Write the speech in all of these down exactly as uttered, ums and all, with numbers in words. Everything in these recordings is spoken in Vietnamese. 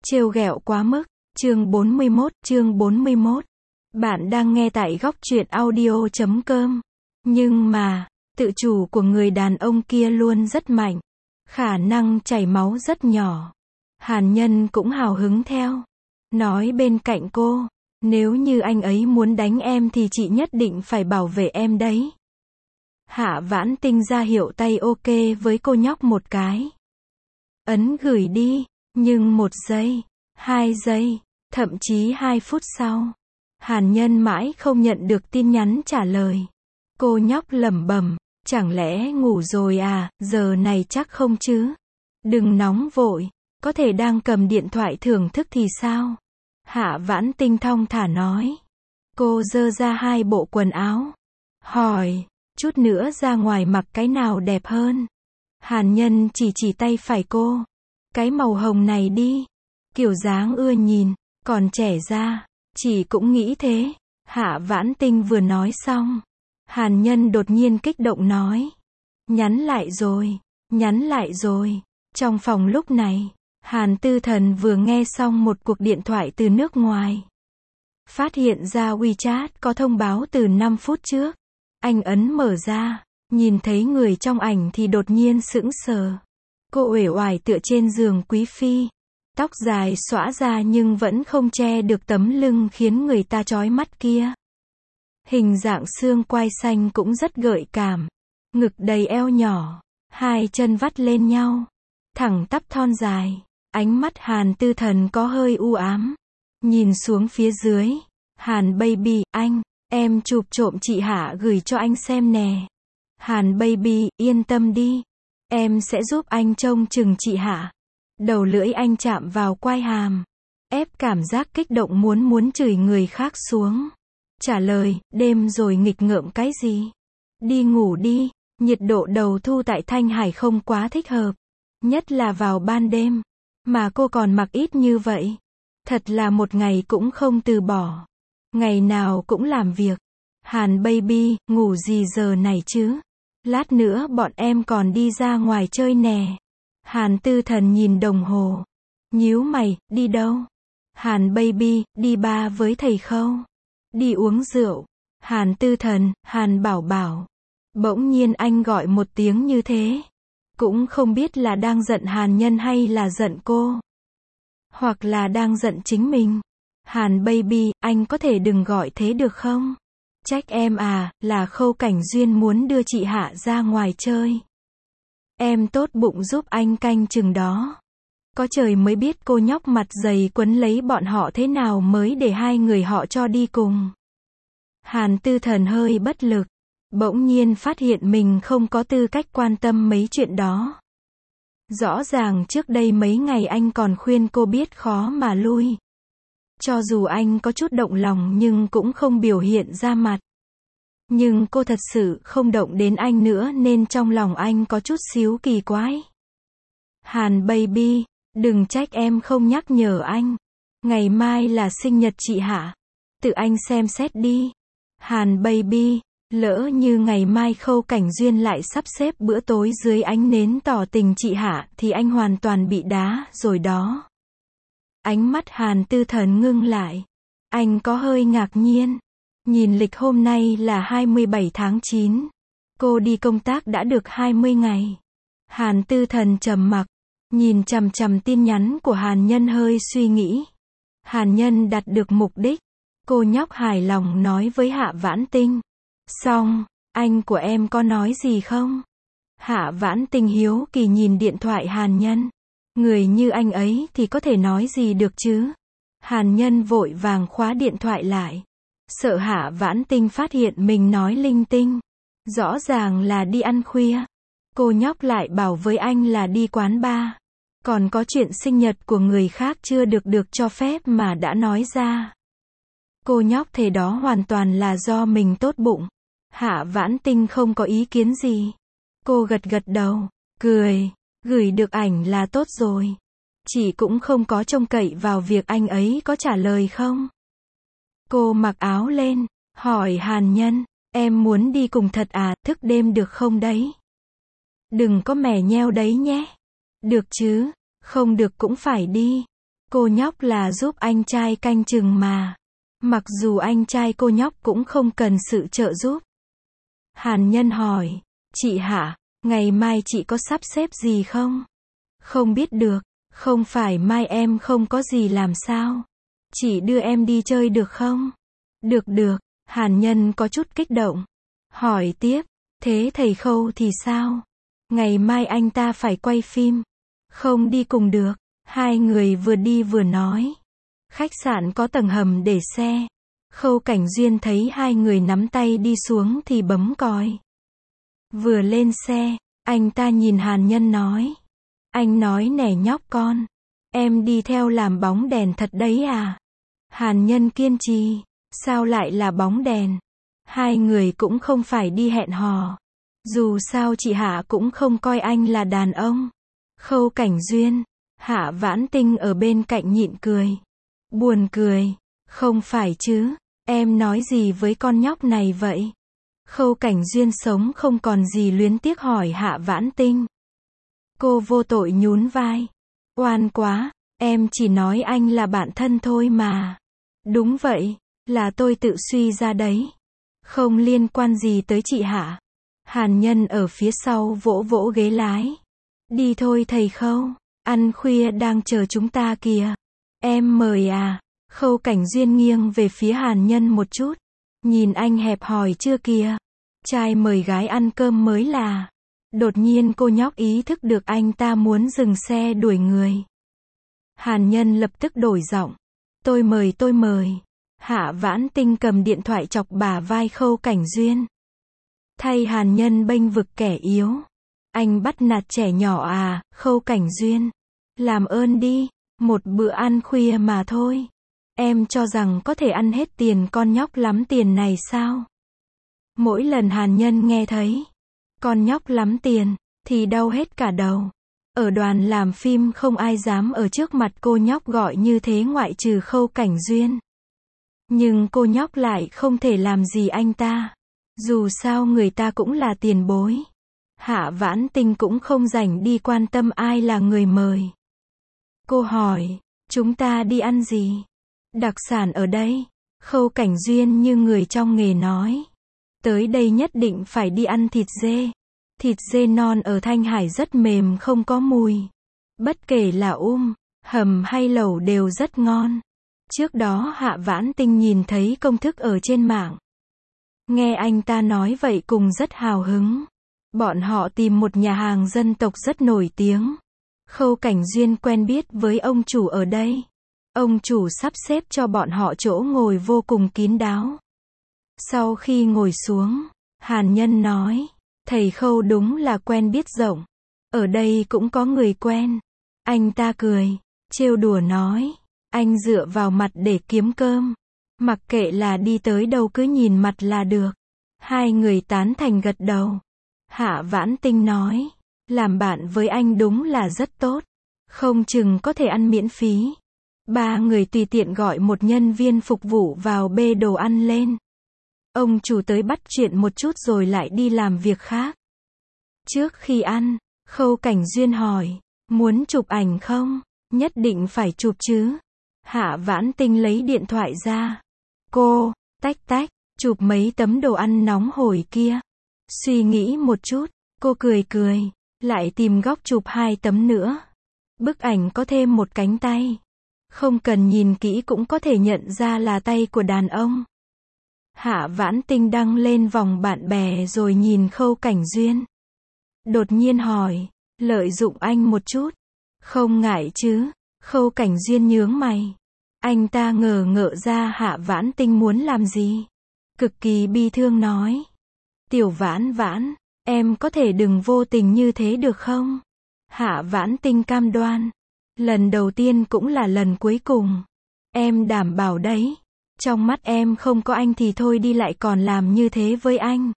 Trêu ghẹo quá mức, chương bốn mươi mốt, chương bốn mươi mốt. Bạn đang nghe tại góc truyện audio chấm com. Nhưng mà, tự chủ của người đàn ông kia luôn rất mạnh. Khả năng chảy máu rất nhỏ. Hàn Nhân cũng hào hứng theo. Nói bên cạnh cô, nếu như anh ấy muốn đánh em thì chị nhất định phải bảo vệ em đấy. Hạ Vãn Tinh ra hiệu tay ok với cô nhóc một cái. Ấn gửi đi. Nhưng một giây, hai giây, thậm chí hai phút sau, Hàn Nhân mãi không nhận được tin nhắn trả lời. Cô nhóc lẩm bẩm, chẳng lẽ ngủ rồi à, giờ này chắc không chứ. Đừng nóng vội, có thể đang cầm điện thoại thưởng thức thì sao? Hạ Vãn Tinh thong thả nói. Cô giơ ra hai bộ quần áo. Hỏi, chút nữa ra ngoài mặc cái nào đẹp hơn? Hàn Nhân chỉ chỉ tay phải cô. Cái màu hồng này đi. Kiểu dáng ưa nhìn, còn trẻ ra. Chị cũng nghĩ thế. Hạ Vãn Tinh vừa nói xong. Hàn Nhân đột nhiên kích động nói. Nhắn lại rồi, nhắn lại rồi. Trong phòng lúc này, Hàn Tư Thần vừa nghe xong một cuộc điện thoại từ nước ngoài. Phát hiện ra WeChat có thông báo từ năm phút trước. Anh ấn mở ra, nhìn thấy người trong ảnh thì đột nhiên sững sờ. Cô uể oải tựa trên giường quý phi. Tóc dài xõa ra nhưng vẫn không che được tấm lưng khiến người ta chói mắt kia. Hình dạng xương quai xanh cũng rất gợi cảm. Ngực đầy eo nhỏ. Hai chân vắt lên nhau. Thẳng tắp thon dài. Ánh mắt Hàn Tư Thần có hơi u ám. Nhìn xuống phía dưới. Hàn baby, anh, em chụp trộm chị Hạ gửi cho anh xem nè. Hàn baby, yên tâm đi. Em sẽ giúp anh trông chừng chị Hạ. Đầu lưỡi anh chạm vào quai hàm. Ép cảm giác kích động muốn muốn chửi người khác xuống. Trả lời, đêm rồi nghịch ngợm cái gì? Đi ngủ đi. Nhiệt độ đầu thu tại Thanh Hải không quá thích hợp. Nhất là vào ban đêm. Mà cô còn mặc ít như vậy. Thật là một ngày cũng không từ bỏ. Ngày nào cũng làm việc. Hàn baby, ngủ gì giờ này chứ? Lát nữa bọn em còn đi ra ngoài chơi nè. Hàn Tư Thần nhìn đồng hồ. Nhíu mày, đi đâu? Hàn baby, đi bar với thầy Khâu. Đi uống rượu. Hàn Tư Thần, Hàn bảo bảo. Bỗng nhiên anh gọi một tiếng như thế. Cũng không biết là đang giận Hàn Nhân hay là giận cô. Hoặc là đang giận chính mình. Hàn baby, anh có thể đừng gọi thế được không? Trách em à, là Khâu Cảnh Duyên muốn đưa chị Hạ ra ngoài chơi. Em tốt bụng giúp anh canh chừng đó. Có trời mới biết cô nhóc mặt dày quấn lấy bọn họ thế nào mới để hai người họ cho đi cùng. Hàn Tư Thần hơi bất lực. Bỗng nhiên phát hiện mình không có tư cách quan tâm mấy chuyện đó. Rõ ràng trước đây mấy ngày anh còn khuyên cô biết khó mà lui. Cho dù anh có chút động lòng nhưng cũng không biểu hiện ra mặt. Nhưng cô thật sự không động đến anh nữa nên trong lòng anh có chút xíu kỳ quái. Hàn baby, đừng trách em không nhắc nhở anh. Ngày mai là sinh nhật chị Hạ. Tự anh xem xét đi. Hàn baby, lỡ như ngày mai Khâu Cảnh Duyên lại sắp xếp bữa tối dưới ánh nến tỏ tình chị Hạ thì anh hoàn toàn bị đá rồi đó. Ánh mắt Hàn Tư Thần ngưng lại. Anh có hơi ngạc nhiên. Nhìn lịch hôm nay là hai mươi bảy tháng chín. Cô đi công tác đã được hai mươi ngày. Hàn Tư Thần trầm mặc. Nhìn chằm chằm tin nhắn của Hàn Nhân hơi suy nghĩ. Hàn Nhân đạt được mục đích. Cô nhóc hài lòng nói với Hạ Vãn Tinh. Xong, anh của em có nói gì không? Hạ Vãn Tinh hiếu kỳ nhìn điện thoại Hàn Nhân. Người như anh ấy thì có thể nói gì được chứ? Hàn Nhân vội vàng khóa điện thoại lại. Sợ Hạ Vãn Tinh phát hiện mình nói linh tinh. Rõ ràng là đi ăn khuya. Cô nhóc lại bảo với anh là đi quán bar. Còn có chuyện sinh nhật của người khác chưa được được cho phép mà đã nói ra. Cô nhóc thế đó hoàn toàn là do mình tốt bụng. Hạ Vãn Tinh không có ý kiến gì. Cô gật gật đầu, cười, gửi được ảnh là tốt rồi. Chị cũng không có trông cậy vào việc anh ấy có trả lời không. Cô mặc áo lên, hỏi Hàn Nhân, em muốn đi cùng thật à, thức đêm được không đấy? Đừng có mè nheo đấy nhé. Được chứ, không được cũng phải đi. Cô nhóc là giúp anh trai canh chừng mà. Mặc dù anh trai cô nhóc cũng không cần sự trợ giúp. Hàn Nhân hỏi, chị Hạ, ngày mai chị có sắp xếp gì không? Không biết được, không phải mai em không có gì làm sao? Chị đưa em đi chơi được không? Được được, Hàn Nhân có chút kích động. Hỏi tiếp, thế thầy Khâu thì sao? Ngày mai anh ta phải quay phim. Không đi cùng được. Hai người vừa đi vừa nói. Khách sạn có tầng hầm để xe. Khâu Cảnh Duyên thấy hai người nắm tay đi xuống thì bấm còi. Vừa lên xe, anh ta nhìn Hàn Nhân nói. Anh nói nè nhóc con. Em đi theo làm bóng đèn thật đấy à? Hàn Nhân kiên trì. Sao lại là bóng đèn? Hai người cũng không phải đi hẹn hò. Dù sao chị Hạ cũng không coi anh là đàn ông. Khâu Cảnh Duyên. Hạ Vãn Tinh ở bên cạnh nhịn cười. Buồn cười. Không phải chứ. Em nói gì với con nhóc này vậy? Khâu Cảnh Duyên sống không còn gì luyến tiếc hỏi Hạ Vãn Tinh. Cô vô tội nhún vai. Oan quá. Em chỉ nói anh là bạn thân thôi mà. Đúng vậy. Là tôi tự suy ra đấy. Không liên quan gì tới chị Hạ. Hàn Nhân ở phía sau vỗ vỗ ghế lái. Đi thôi thầy Khâu. Ăn khuya đang chờ chúng ta kìa. Em mời à? Khâu Cảnh Duyên nghiêng về phía Hàn Nhân một chút. Nhìn anh hẹp hòi chưa kìa. Trai mời gái ăn cơm mới là. Đột nhiên cô nhóc ý thức được anh ta muốn dừng xe đuổi người. Hàn Nhân lập tức đổi giọng. Tôi mời tôi mời. Hạ Vãn Tinh cầm điện thoại chọc bả vai Khâu Cảnh Duyên. Thay Hàn Nhân bênh vực kẻ yếu. Anh bắt nạt trẻ nhỏ à? Khâu Cảnh Duyên. Làm ơn đi. Một bữa ăn khuya mà thôi. Em cho rằng có thể ăn hết tiền con nhóc lắm tiền này sao? Mỗi lần Hàn Nhân nghe thấy con nhóc lắm tiền thì đau hết cả đầu. Ở đoàn làm phim không ai dám ở trước mặt cô nhóc gọi như thế ngoại trừ Khâu Cảnh Duyên. Nhưng cô nhóc lại không thể làm gì anh ta. Dù sao người ta cũng là tiền bối. Hạ Vãn Tinh cũng không rảnh đi quan tâm ai là người mời. Cô hỏi, chúng ta đi ăn gì? Đặc sản ở đây. Khâu Cảnh Duyên như người trong nghề nói. Tới đây nhất định phải đi ăn thịt dê. Thịt dê non ở Thanh Hải rất mềm không có mùi. Bất kể là um, hầm hay lẩu đều rất ngon. Trước đó Hạ Vãn Tinh nhìn thấy công thức ở trên mạng. Nghe anh ta nói vậy cùng rất hào hứng. Bọn họ tìm một nhà hàng dân tộc rất nổi tiếng. Khâu Cảnh Duyên quen biết với ông chủ ở đây. Ông chủ sắp xếp cho bọn họ chỗ ngồi vô cùng kín đáo. Sau khi ngồi xuống, Hàn Nhân nói, thầy Khâu đúng là quen biết rộng. Ở đây cũng có người quen. Anh ta cười, trêu đùa nói, anh dựa vào mặt để kiếm cơm. Mặc kệ là đi tới đâu cứ nhìn mặt là được. Hai người tán thành gật đầu. Hạ Vãn Tinh nói, làm bạn với anh đúng là rất tốt. Không chừng có thể ăn miễn phí. Ba người tùy tiện gọi một nhân viên phục vụ vào bê đồ ăn lên. Ông chủ tới bắt chuyện một chút rồi lại đi làm việc khác. Trước khi ăn, Khâu Cảnh Duyên hỏi, muốn chụp ảnh không? Nhất định phải chụp chứ. Hạ Vãn Tinh lấy điện thoại ra. Cô, tách tách, chụp mấy tấm đồ ăn nóng hổi kia. Suy nghĩ một chút, cô cười cười, lại tìm góc chụp hai tấm nữa. Bức ảnh có thêm một cánh tay. Không cần nhìn kỹ cũng có thể nhận ra là tay của đàn ông. Hạ Vãn Tinh đăng lên vòng bạn bè rồi nhìn Khâu Cảnh Duyên. Đột nhiên hỏi, lợi dụng anh một chút. Không ngại chứ? Khâu Cảnh Duyên nhướng mày. Anh ta ngờ ngợ ra Hạ Vãn Tinh muốn làm gì. Cực kỳ bi thương nói. Tiểu Vãn Vãn, em có thể đừng vô tình như thế được không? Hạ Vãn Tinh cam đoan. Lần đầu tiên cũng là lần cuối cùng. Em đảm bảo đấy. Trong mắt em không có anh thì thôi đi lại còn làm như thế với anh.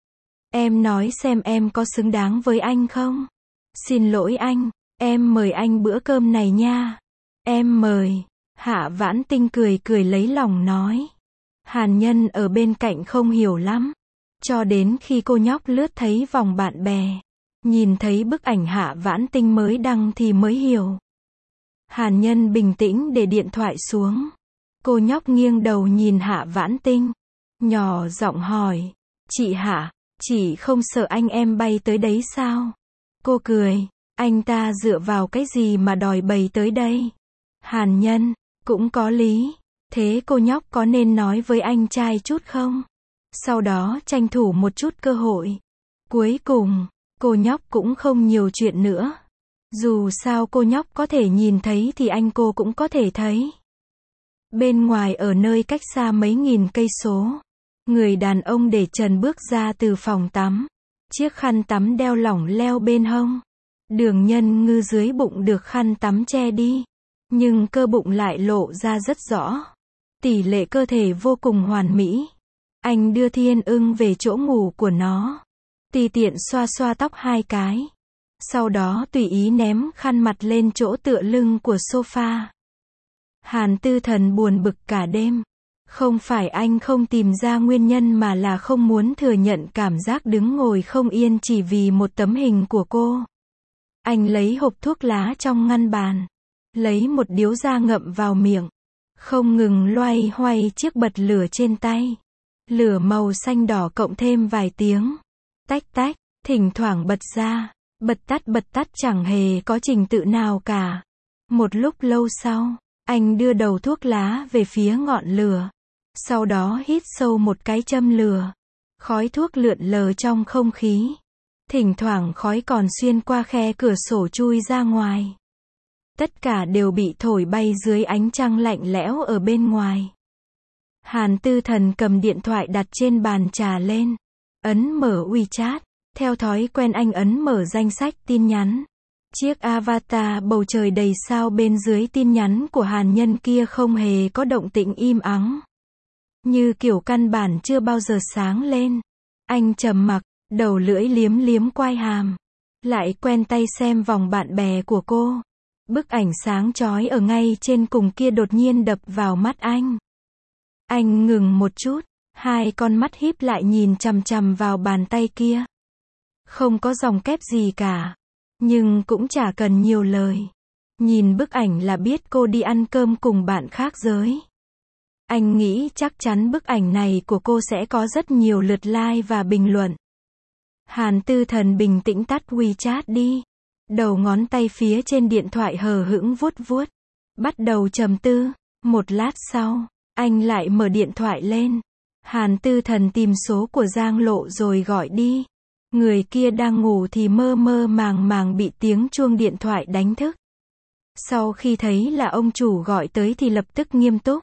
Em nói xem em có xứng đáng với anh không? Xin lỗi anh, em mời anh bữa cơm này nha. Em mời. Hạ Vãn Tinh cười cười lấy lòng nói. Hàn Nhân ở bên cạnh không hiểu lắm. Cho đến khi cô nhóc lướt thấy vòng bạn bè. Nhìn thấy bức ảnh Hạ Vãn Tinh mới đăng thì mới hiểu. Hàn Nhân bình tĩnh để điện thoại xuống. Cô nhóc nghiêng đầu nhìn Hạ Vãn Tinh. Nhỏ giọng hỏi. Chị Hạ, chị không sợ anh em bay tới đấy sao? Cô cười. Anh ta dựa vào cái gì mà đòi bay tới đây? Hàn Nhân, cũng có lý. Thế cô nhóc có nên nói với anh trai chút không? Sau đó tranh thủ một chút cơ hội. Cuối cùng, cô nhóc cũng không nhiều chuyện nữa. Dù sao cô nhóc có thể nhìn thấy thì anh cô cũng có thể thấy. Bên ngoài ở nơi cách xa mấy nghìn cây số, người đàn ông để trần bước ra từ phòng tắm. Chiếc khăn tắm đeo lỏng leo bên hông. Đường nhân ngư dưới bụng được khăn tắm che đi. Nhưng cơ bụng lại lộ ra rất rõ. Tỷ lệ cơ thể vô cùng hoàn mỹ. Anh đưa Thiên Ưng về chỗ ngủ của nó. Tùy tiện xoa xoa tóc hai cái. Sau đó tùy ý ném khăn mặt lên chỗ tựa lưng của sofa. Hàn Tư Thần buồn bực cả đêm. Không phải anh không tìm ra nguyên nhân mà là không muốn thừa nhận cảm giác đứng ngồi không yên chỉ vì một tấm hình của cô. Anh lấy hộp thuốc lá trong ngăn bàn. Lấy một điếu ra ngậm vào miệng. Không ngừng loay hoay chiếc bật lửa trên tay. Lửa màu xanh đỏ cộng thêm vài tiếng. Tách tách, thỉnh thoảng bật ra. Bật tắt bật tắt chẳng hề có trình tự nào cả. Một lúc lâu sau, anh đưa đầu thuốc lá về phía ngọn lửa. Sau đó hít sâu một cái châm lửa. Khói thuốc lượn lờ trong không khí. Thỉnh thoảng khói còn xuyên qua khe cửa sổ chui ra ngoài. Tất cả đều bị thổi bay dưới ánh trăng lạnh lẽo ở bên ngoài. Hàn Tư Thần cầm điện thoại đặt trên bàn trà lên. Ấn mở WeChat. Theo thói quen anh ấn mở danh sách tin nhắn. Chiếc avatar bầu trời đầy sao bên dưới tin nhắn của Hàn Nhân kia không hề có động tĩnh, im ắng. Như kiểu căn bản chưa bao giờ sáng lên. Anh trầm mặc, đầu lưỡi liếm liếm quai hàm. Lại quen tay xem vòng bạn bè của cô. Bức ảnh sáng chói ở ngay trên cùng kia đột nhiên đập vào mắt anh. Anh ngừng một chút, hai con mắt híp lại nhìn chằm chằm vào bàn tay kia. Không có dòng kép gì cả. Nhưng cũng chả cần nhiều lời. Nhìn bức ảnh là biết cô đi ăn cơm cùng bạn khác giới. Anh nghĩ chắc chắn bức ảnh này của cô sẽ có rất nhiều lượt like và bình luận. Hàn Tư Thần bình tĩnh tắt WeChat đi. Đầu ngón tay phía trên điện thoại hờ hững vuốt vuốt. Bắt đầu trầm tư. Một lát sau, anh lại mở điện thoại lên. Hàn Tư Thần tìm số của Giang Lộ rồi gọi đi. Người kia đang ngủ thì mơ mơ màng màng bị tiếng chuông điện thoại đánh thức. Sau khi thấy là ông chủ gọi tới thì lập tức nghiêm túc.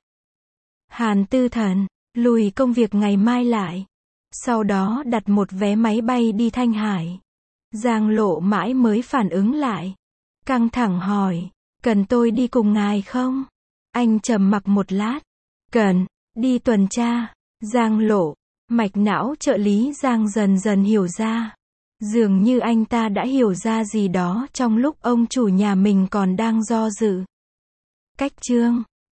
Hàn Tư Thần, lùi công việc ngày mai lại. Sau đó đặt một vé máy bay đi Thanh Hải. Giang Lộ mãi mới phản ứng lại. Căng thẳng hỏi, cần tôi đi cùng ngài không? Anh trầm mặc một lát. Cần, đi tuần tra. Giang Lộ, mạch não trợ lý Giang dần dần hiểu ra. Dường như anh ta đã hiểu ra gì đó trong lúc ông chủ nhà mình còn đang do dự. Cách chương